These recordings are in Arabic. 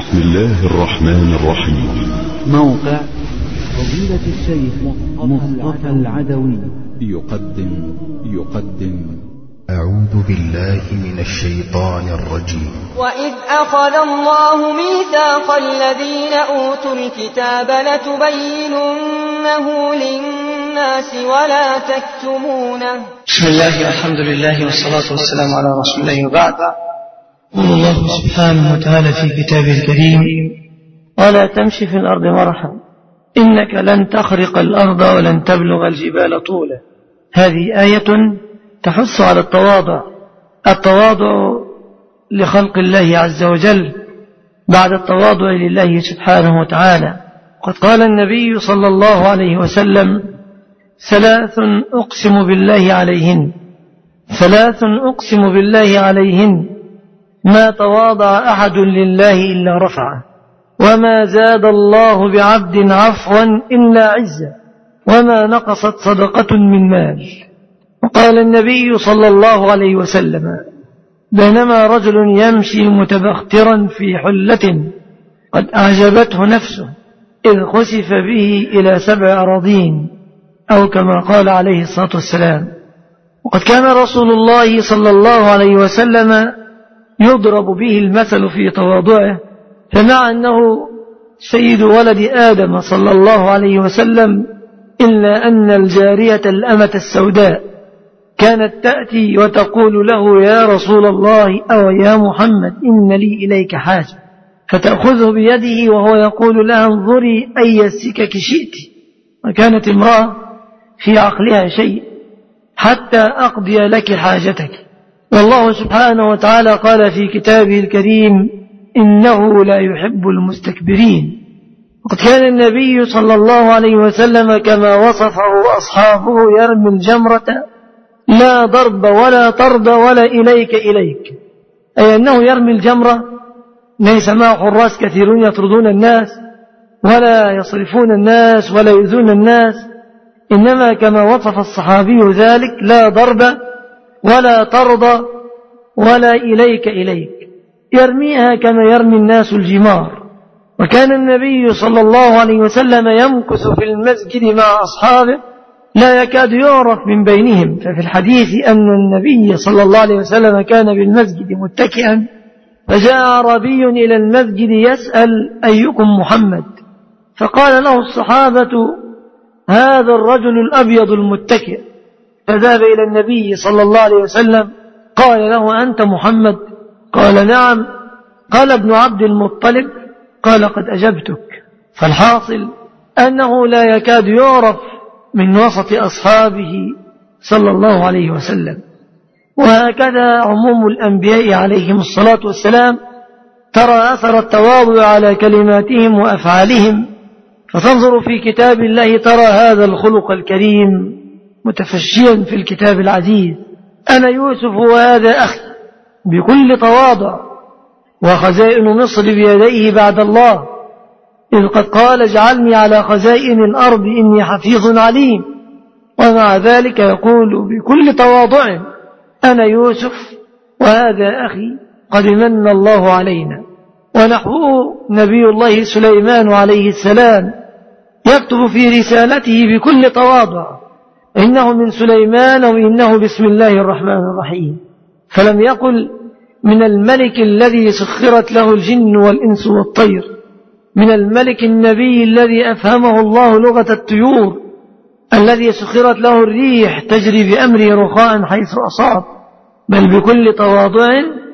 بسم الله الرحمن الرحيم. موقع فضيلة الشيخ مصطفى العدوي يقدم أعوذ بالله من الشيطان الرجيم. وإذ أخذ الله ميثاق الذين أوتوا الكتاب لتبيننه للناس ولا تكتمونه. بسم الله والحمد لله والصلاة والسلام على رسول الله وبعد. قال الله سبحانه وتعالى في كتابه الكريم: ولا تمشي في الأرض مرحا إنك لن تخرق الأرض ولن تبلغ الجبال طولا. هذه آية تحث على التواضع لخلق الله عز وجل بعد التواضع لله سبحانه وتعالى. قد قال النبي صلى الله عليه وسلم: ثلاث أقسم بالله عليهن ما تواضع أحد لله إلا رفعه وما زاد الله بعبد عفوا إلا عزا وما نقصت صدقة من مال. وقال النبي صلى الله عليه وسلم: بينما رجل يمشي متبخترا في حلة قد أعجبته نفسه إذ خسف به إلى 7 أراضين، أو كما قال عليه الصلاة والسلام. وقد كان رسول الله صلى الله عليه وسلم يضرب به المثل في تواضعه، فمع أنه سيد ولد آدم صلى الله عليه وسلم إلا أن الجارية الأمة السوداء كانت تأتي وتقول له: يا رسول الله أو يا محمد إن لي إليك حاجة، فتأخذه بيده وهو يقول لها: انظري أي السكك شئت. وكانت امرأة في عقلها شيء حتى أقضي لك حاجتك. والله سبحانه وتعالى قال في كتابه الكريم: إنه لا يحب المستكبرين. وقد كان النبي صلى الله عليه وسلم كما وصفه أصحابه يرمي الجمرة لا ضرب ولا طرد ولا إليك، أي أنه يرمي الجمرة ليس معه حراس كثيرون يطردون الناس ولا يصرفون الناس ولا يؤذون الناس، إنما كما وصف الصحابي ذلك: لا ضرب ولا طرد ولا إليك، يرميها كما يرمي الناس الجمار. وكان النبي صلى الله عليه وسلم يمكث في المسجد مع أصحابه لا يكاد يعرف من بينهم. ففي الحديث أن النبي صلى الله عليه وسلم كان بالمسجد متكئا، فجاء أعرابي إلى المسجد يسأل: أيكم محمد؟ فقال له الصحابة: هذا الرجل الأبيض المتكئ. فذهب إلى النبي صلى الله عليه وسلم قال له: أنت محمد؟ قال: نعم. قال: ابن عبد المطلب؟ قال: قد أجبتك. فالحاصل أنه لا يكاد يعرف من وسط أصحابه صلى الله عليه وسلم. وهكذا عموم الأنبياء عليهم الصلاة والسلام ترى أثر التواضع على كلماتهم وأفعالهم، فتنظر في كتاب الله ترى هذا الخلق الكريم متفشيا في الكتاب العزيز: أنا يوسف وهذا أخي، بكل تواضع، وخزائن مصر بيديه بعد الله، إذ قد قال: اجعلني على خزائن الأرض إني حفيظ عليم. ومع ذلك يقول بكل تواضع: أنا يوسف وهذا أخي قد من الله علينا. ونحوه نبي الله سليمان عليه السلام يكتب في رسالته بكل تواضع: إنه من سليمان وإنه بسم الله الرحمن الرحيم. فلم يقل من الملك الذي سخرت له الجن والإنس والطير، من الملك النبي الذي أفهمه الله لغة الطيور، الذي سخرت له الريح تجري بأمره رخاء حيث أصاب، بل بكل تواضع: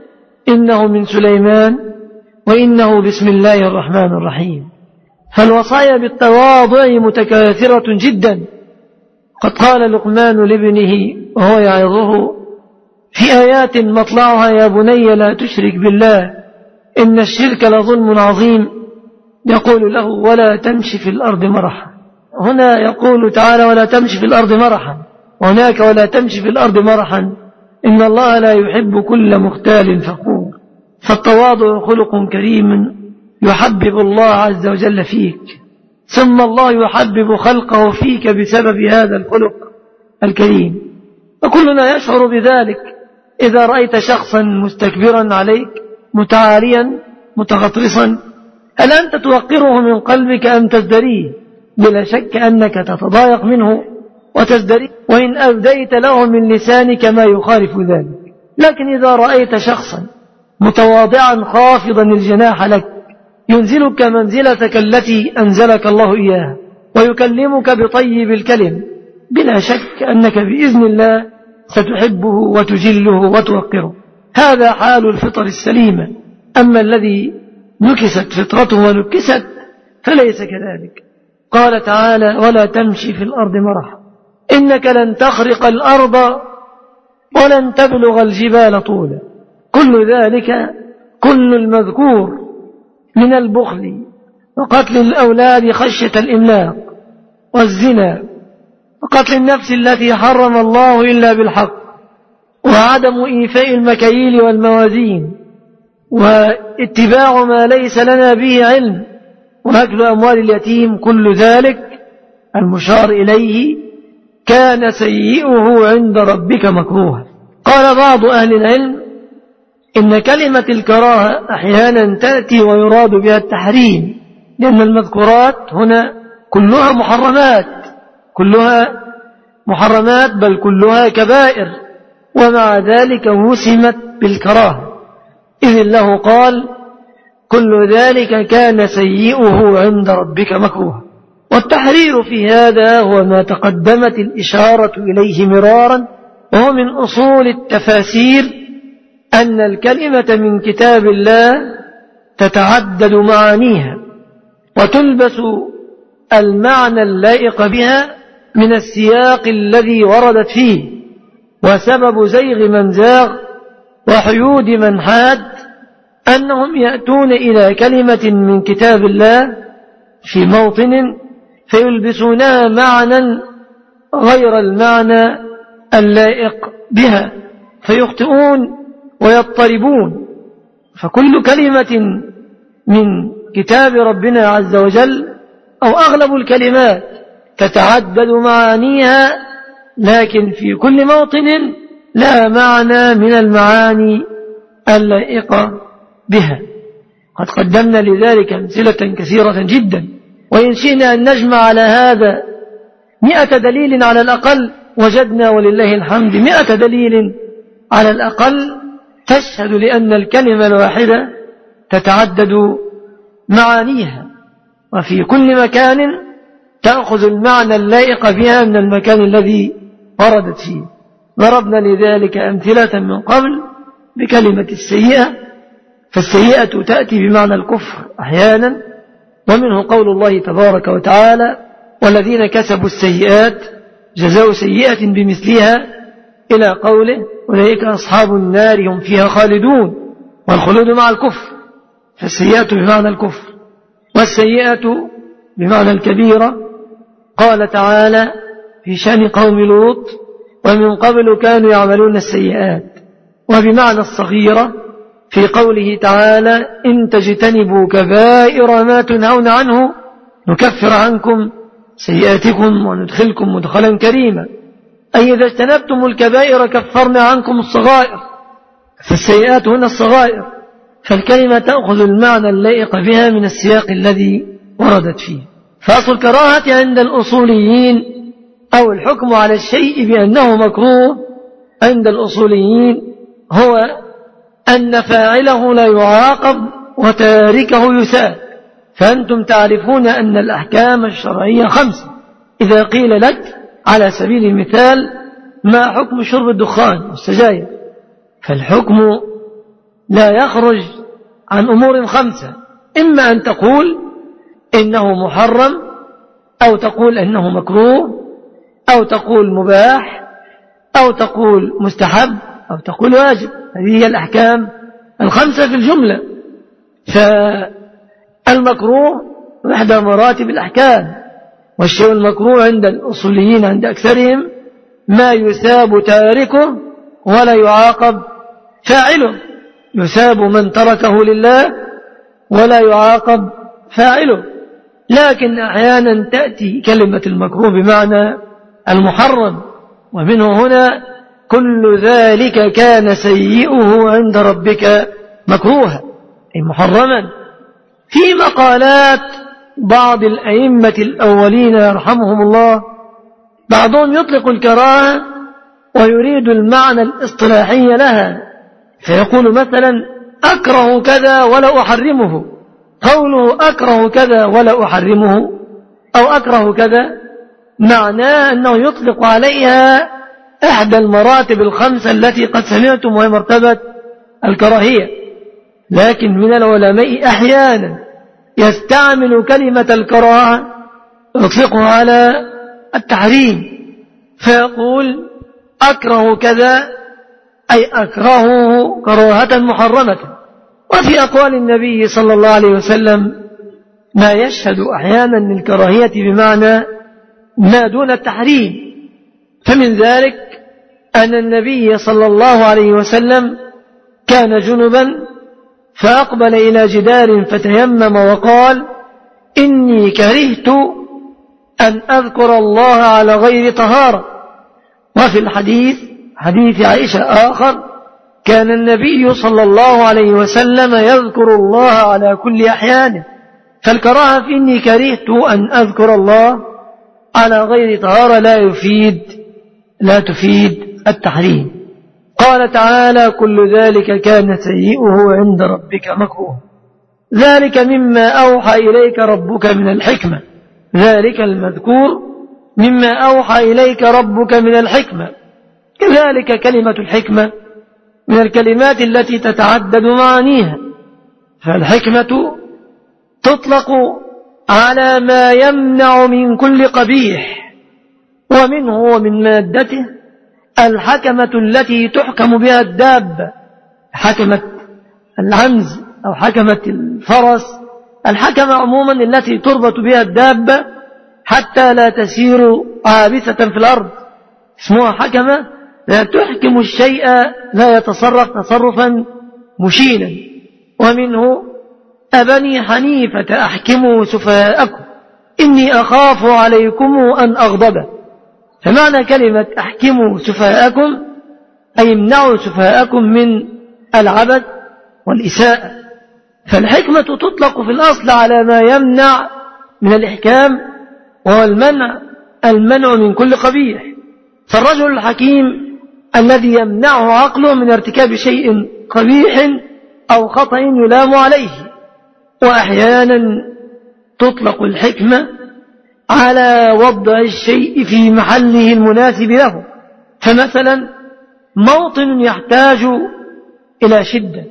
إنه من سليمان وإنه بسم الله الرحمن الرحيم. فالوصايا بالتواضع متكاثرة جدا. قد قال لقمان لابنه وهو يعظه في آيات مطلعها: يا بني لا تشرك بالله إن الشرك لظلم عظيم، يقول له: ولا تمشي في الأرض مرحا. هنا يقول تعالى: ولا تمشي في الأرض مرحا، وهناك: ولا تمشي في الأرض مرحا، إن الله لا يحب كل مختال فخور. فالتواضع خلق كريم يحبب الله عز وجل فيك، ثم الله يحبب خلقه فيك بسبب هذا الخلق الكريم. وكلنا يشعر بذلك إذا رأيت شخصا مستكبرا عليك، متعاليا، متغطرسا، هل أنت توقره من قلبك أم تزدريه؟ بلا شك أنك تتضايق منه وتزدريه، وإن أبديت له من لسانك ما يخالف ذلك. لكن إذا رأيت شخصا متواضعا خافضا الجناح لك ينزلك منزلتك التي أنزلك الله إياها ويكلمك بطيب الكلم، بلا شك أنك بإذن الله ستحبه وتجله وتوقره. هذا حال الفطر السليمة. أما الذي نكست فطرته ونكست فليس كذلك. قال تعالى: ولا تمشي في الأرض مرحا إنك لن تخرق الأرض ولن تبلغ الجبال طولا. كل ذلك، كل المذكور من البخل وقتل الأولاد خشية الإملاق والزنا وقتل النفس التي حرم الله إلا بالحق وعدم إيفاء المكاييل والموازين واتباع ما ليس لنا به علم وأكل أموال اليتيم، كل ذلك المشار إليه كان سيئه عند ربك مكروها. قال بعض أهل العلم إن كلمة الكراهة أحيانا تأتي ويراد بها التحريم، لأن المذكورات هنا كلها محرمات بل كلها كبائر، ومع ذلك وسمت بالكراهة، إذ الله قال: كل ذلك كان سيئه عند ربك مكروها. والتحرير في هذا هو ما تقدمت الإشارة إليه مرارا، وهو من أصول التفاسير أن الكلمة من كتاب الله تتعدد معانيها وتلبس المعنى اللائق بها من السياق الذي وردت فيه، وسبب زيغ من زاغ وحيود من حاد أنهم يأتون إلى كلمة من كتاب الله في موطن فيلبسونها معنى غير المعنى اللائق بها فيخطئون ويضطربون. فكل كلمة من كتاب ربنا عز وجل أو أغلب الكلمات تتعدد معانيها، لكن في كل موطن لا معنى من المعاني اللائقة بها. قد قدمنا لذلك أمثلة كثيرة جدا، وإن شئنا أن نجمع على هذا 100 دليل على الأقل وجدنا ولله الحمد 100 دليل على الأقل تشهد لأن الكلمة الواحدة تتعدد معانيها، وفي كل مكان تأخذ المعنى اللائق بها من المكان الذي وردت فيه. ضربنا لذلك أمثلة من قبل بكلمة السيئة، فالسيئة تأتي بمعنى الكفر أحيانا، ومنه قول الله تبارك وتعالى: والذين كسبوا السيئات جزاء سيئة بمثلها، إلى قوله: أولئك أصحاب النار هم فيها خالدون. والخلود مع الكفر، فالسيئة بمعنى الكفر، والسيئة بمعنى الكبيرة. قال تعالى في شأن قوم لوط: ومن قبل كانوا يعملون السيئات، وبمعنى الصغيرة في قوله تعالى: إن تجتنبوا كبائر ما تنهون عنه نكفر عنكم سيئاتكم وندخلكم مدخلا كريما، أي إذا اجتنبتم الكبائر كفرنا عنكم الصغائر، فالسيئات هنا الصغائر. فالكلمة تأخذ المعنى اللائق بها من السياق الذي وردت فيه. فأصل الكراهة عند الأصوليين أو الحكم على الشيء بأنه مكروه عند الأصوليين هو أن فاعله لا يعاقب وتاركه يساب. فأنتم تعرفون أن الأحكام الشرعية 5. إذا قيل لك على سبيل المثال: ما حكم شرب الدخان والسجاير؟ فالحكم لا يخرج عن أمور 5، إما أن تقول إنه محرم، أو تقول إنه مكروه، أو تقول مباح، أو تقول مستحب، أو تقول واجب. هذه هي الأحكام 5 في الجملة. فالمكروه إحدى مراتب الأحكام، والشيء المكروه عند الأصوليين عند أكثرهم ما يثاب تاركه ولا يعاقب فاعله. يثاب من تركه لله ولا يعاقب فاعله. لكن أحيانا تأتي كلمة المكروه بمعنى المحرم، ومنه هنا: كل ذلك كان سيئه عند ربك مكروها، أي محرما. في مقالات بعض الأئمة الأولين يرحمهم الله، بعضهم يطلق الكراهة ويريد المعنى الاصطلاحي لها، فيقول مثلا أكره كذا ولا أحرمه. قوله أكره كذا ولا أحرمه أو أكره كذا معناه أنه يطلق عليها إحدى المراتب الخمسة التي قد سمعتم وهي مرتبة الكراهية. لكن من العلماء أحيانا يستعمل كلمة الكراهة يطلقها على التحريم، فيقول أكره كذا أي أكرهه كراهة محرمة. وفي أقوال النبي صلى الله عليه وسلم ما يشهد أحيانا للكراهية بمعنى ما دون التحريم. فمن ذلك أن النبي صلى الله عليه وسلم كان جنبا فأقبل إلى جدار فتيمم وقال إني كرهت أن أذكر الله على غير طهارة. وفي الحديث حديث عائشة آخر كان النبي صلى الله عليه وسلم يذكر الله على كل أحيانه. فالكراهة في إني كرهت أن أذكر الله على غير طهارة لا تفيد التحريم. قال تعالى كل ذلك كان سيئه عند ربك مكروه. ذلك مما أوحى إليك ربك من الحكمة. ذلك المذكور مما أوحى إليك ربك من الحكمة. كذلك كلمة الحكمة من الكلمات التي تتعدد معانيها، فالحكمة تطلق على ما يمنع من كل قبيح، ومنه ومن مادته الحكمة التي تحكم بها الدابة، حكمة العنز أو حكمة الفرس، الحكمة عموما التي تربط بها الدابة حتى لا تسير عابثة في الأرض، اسمها حكمة، لا تحكم الشيء لا يتصرف تصرفا مشينا. ومنه أبني حنيفة أحكموا سفهاءكم إني أخاف عليكم أن أغضب. فمعنى كلمة أحكموا سفهاءكم أي امنعوا سفهاءكم من العبث والإساءة. فالحكمة تطلق في الأصل على ما يمنع من الإحكام، وهو المنع من كل قبيح. فالرجل الحكيم الذي يمنعه عقله من ارتكاب شيء قبيح أو خطأ يلام عليه. وأحيانا تطلق الحكمة على وضع الشيء في محله المناسب له. فمثلا موطن يحتاج إلى شدة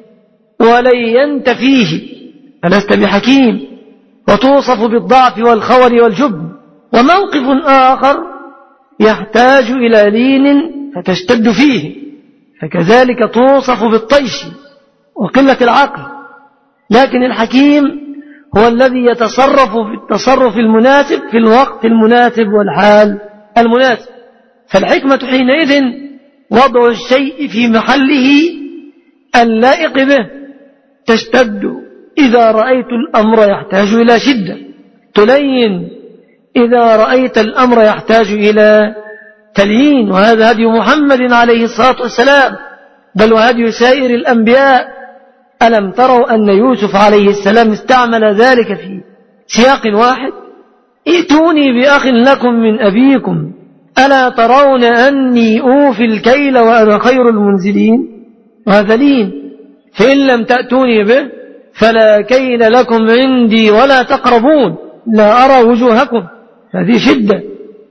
ولينت فيه فلست بحكيم وتوصف بالضعف والخور والجبن، وموقف آخر يحتاج إلى لين فتشتد فيه، فكذلك توصف بالطيش وقلة العقل. لكن الحكيم هو الذي يتصرف في التصرف المناسب في الوقت المناسب والحال المناسب. فالحكمة حينئذ وضع الشيء في محله اللائق به. تشتد إذا رأيت الأمر يحتاج إلى شدة، تلين إذا رأيت الأمر يحتاج إلى تليين. وهذا هدي محمد عليه الصلاة والسلام، بل وهدي سائر الأنبياء. ألم تروا أن يوسف عليه السلام استعمل ذلك في سياق واحد؟ ائتوني بأخ لكم من أبيكم ألا ترون أني أوفي الكيل وأنا خير المنزلين. وهذا لين. فإن لم تأتوني به فلا كيل لكم عندي ولا تقربون لا أرى وجوهكم. هذه شدة.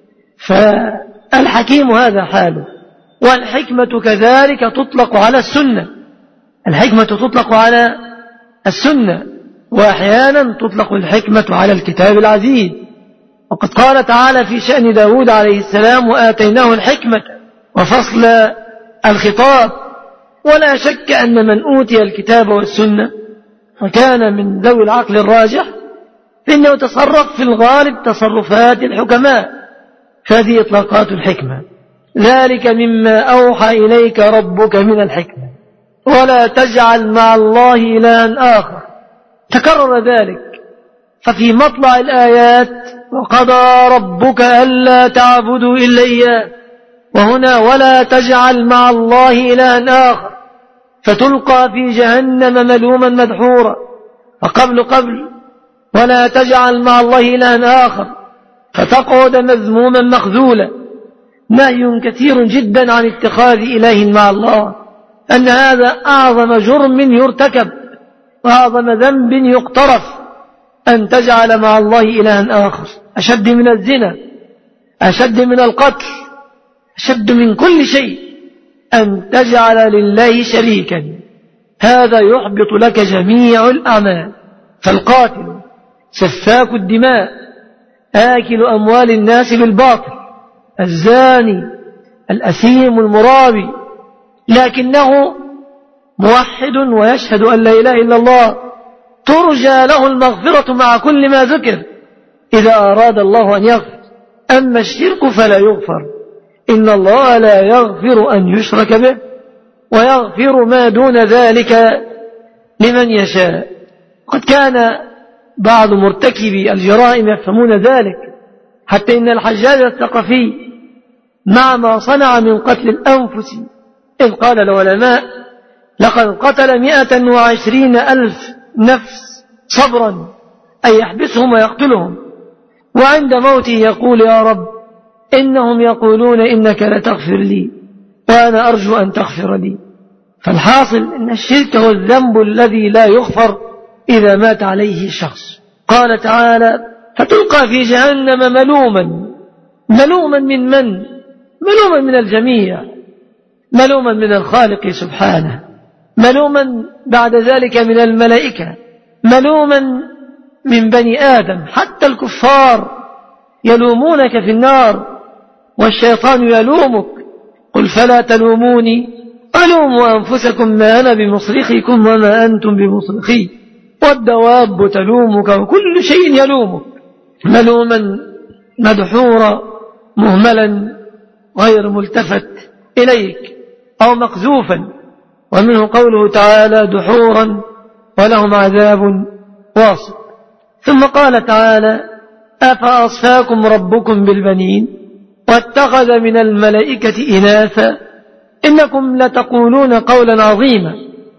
فالحكيم هذا حاله. والحكمة كذلك تطلق على السنة. الحكمة تطلق على السنة، وأحيانا تطلق الحكمة على الكتاب العزيز. وقد قال تعالى في شأن داود عليه السلام وآتيناه الحكمة وفصل الخطاب. ولا شك أن من أوتي الكتاب والسنة وكان من ذوي العقل الراجح فإنه يتصرف في الغالب تصرفات الحكماء. فهذه إطلاقات الحكمة. ذلك مما أوحى إليك ربك من الحكمة ولا تجعل مع الله إلها آخر. تكرر ذلك. ففي مطلع الآيات وقضى ربك ألا تعبدوا إلا إياه، وهنا ولا تجعل مع الله إلها آخر فتلقى في جهنم ملوما مدحورا. فقبل ولا تجعل مع الله إلها آخر فتقعد مذموما مخذولا. نهي كثير جدا عن اتخاذ إله مع الله، أن هذا أعظم جرم يرتكب وأعظم ذنب يقترف، أن تجعل مع الله إلها آخر، أشد من الزنا، أشد من القتل، أشد من كل شيء، أن تجعل لله شريكا. هذا يحبط لك جميع الأعمال. فالقاتل سفاك الدماء آكل أموال الناس بالباطل، الزاني الأثيم المرابي، لكنه موحد ويشهد أن لا إله إلا الله، ترجى له المغفرة مع كل ما ذكر إذا أراد الله أن يغفر. أما الشرك فلا يغفر، إن الله لا يغفر أن يشرك به ويغفر ما دون ذلك لمن يشاء. قد كان بعض مرتكبي الجرائم يفهمون ذلك، حتى إن الحجاج الثقفي مع ما صنع من قتل الأنفس إذ قال العلماء لقد قتل 120,000 نفس صبرا أن يحبسهم ويقتلهم، وعند موته يقول يا رب إنهم يقولون إنك لتغفر لي وأنا أرجو أن تغفر لي. فالحاصل أن الشرك هو الذنب الذي لا يغفر إذا مات عليه شخص. قال تعالى فتلقى في جهنم ملوما من ملوما من الجميع، ملوما من الخالق سبحانه، ملوما بعد ذلك من الملائكة، ملوما من بني آدم، حتى الكفار يلومونك في النار والشيطان يلومك قل فلا تلوموني ألوموا أنفسكم ما أنا بمصرخكم وما أنتم بمصرخي، والدواب تلومك وكل شيء يلومك، ملوما مدحورا مهملا غير ملتفت إليك أو مقذوفا. ومنه قوله تعالى دحورا ولهم عذاب واصب. ثم قال تعالى أفأصفاكم ربكم بالبنين واتخذ من الملائكة إناثا إنكم لتقولون قولا عظيما.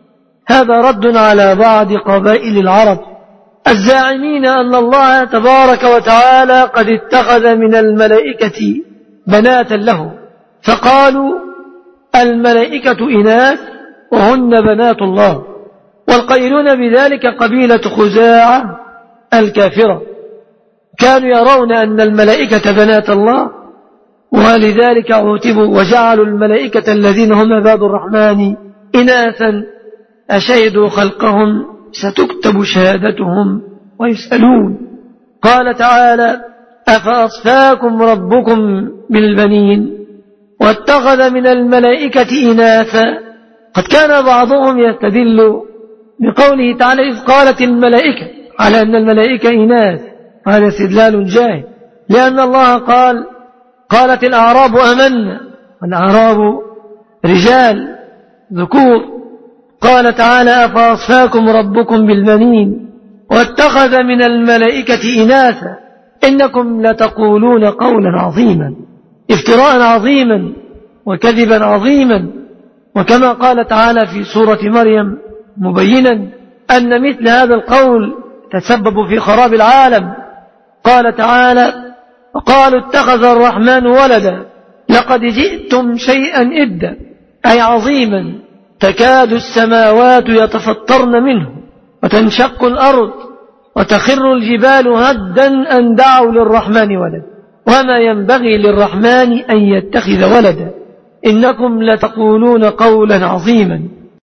هذا رد على بعض قبائل العرب الزاعمين أن الله تبارك وتعالى قد اتخذ من الملائكة بناتا له، فقالوا الملائكة إناث وهن بنات الله. والقائلون بذلك قبيلة خزاعة الكافرة، كانوا يرون أن الملائكة بنات الله، ولذلك عوتبوا وجعلوا الملائكة الذين هم عباد الرحمن إناثا أشهدوا خلقهم ستكتب شهادتهم ويسألون. قال تعالى أفأصفاكم ربكم بالبنين واتخذ من الملائكة إناثا. قد كان بعضهم يستدل بقوله تعالى إذ قالت الملائكة على أن الملائكة إناث، هذا استدلال جاهل، لأن الله قالت الأعراب آمنا، والأعراب رجال ذكور. قال تعالى أفأصفاكم ربكم بالبنين واتخذ من الملائكة إناثا إنكم لتقولون قولا عظيما، افتراء عظيما وكذبا عظيما. وكما قال تعالى في سورة مريم مبينا أن مثل هذا القول تسبب في خراب العالم. قال تعالى وقالوا اتخذ الرحمن ولدا لقد جئتم شيئا إدا، أي عظيما، تكاد السماوات يتفطرن منه وتنشق الأرض وتخر الجبال هدا أن دعوا للرحمن ولدا وما ينبغي للرحمن أن يتخذ ولدا إنكم لتقولون قولا عظيما.